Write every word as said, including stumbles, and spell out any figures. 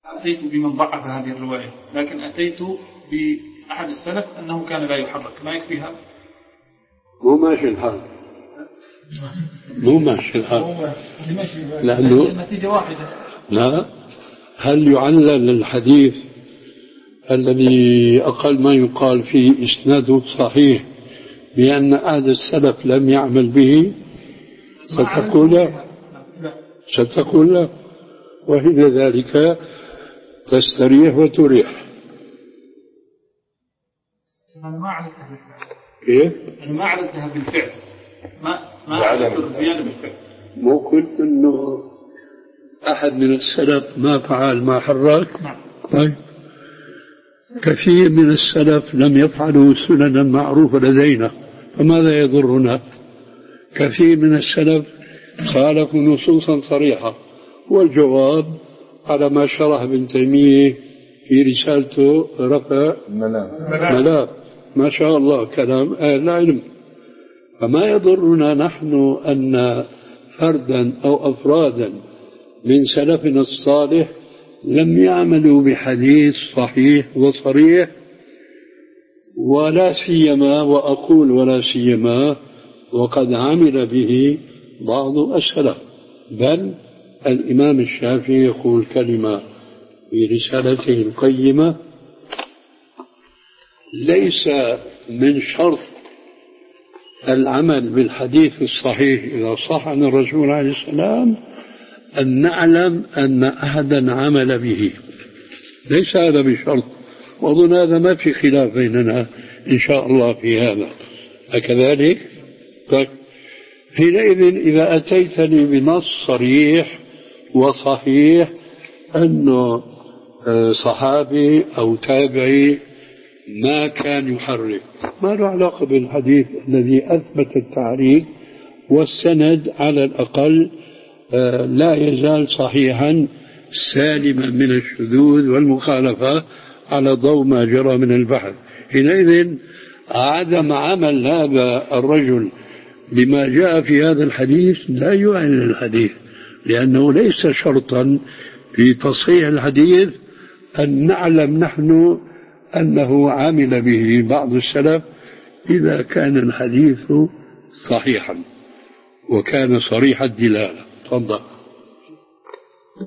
أتيت بمن ضعف هذه الرواية، لكن أتيت بأحد السلف أنه كان لا يحرك، ما يكفي هذا؟ مو ماشي الحال، مو ماشي الحال، لأنه النتيجة واحدة. لا، هل يعلل الحديث الذي أقل ما يقال فيه إسناده صحيح بأن أحد السلف لم يعمل به؟ ستقول لا، ستقول لا، وهي ذلك تستريح وتريح. أنا ما عرفتها بالفعل. كيف؟ أنا ما عرفتها بالفعل، ما ما عرفت زيادة بالفعل. مو قلت إنه أحد من السلف ما فعل ما حرك؟ نعم. طيب، كثير من السلف لم يفعلوا سننا معروفة لدينا، فماذا يضرنا؟ كثير من السلف خالفوا نصوصا صريحة، والجواب على ما شرح ابن تيمية في رسالته رفع ملاب، ما شاء الله كلام أهل العلم. فما يضرنا نحن أن فردا أو أفرادا من سلفنا الصالح لم يعملوا بحديث صحيح وصريح، ولا سيما، وأقول ولا سيما، وقد عمل به بعض السلف. بل الإمام الشافعي يقول كلمة في رسالته القيمة: ليس من شرط العمل بالحديث الصحيح إذا صح عن الرسول عليه السلام أن نعلم أن أحدا عمل به، ليس هذا بشرط. وأظن هذا ما في خلاف بيننا إن شاء الله في هذا، أكذلك؟ طيب، حينئذ إذا أتيتني بنص صريح وصحيح أنه صحابي أو تابعي ما كان يحرك، ما له علاقة بالحديث الذي أثبت التعريف، والسند على الأقل لا يزال صحيحا سالما من الشذوذ والمخالفة على ضوء ما جرى من البحث. حينئذ عدم عمل هذا الرجل بما جاء في هذا الحديث لا يعلن الحديث، لأنه ليس شرطا في تصحيح الحديث أن نعلم نحن أنه عمل به بعض السلف إذا كان الحديث صحيحا وكان صريح الدلالة. تفضل.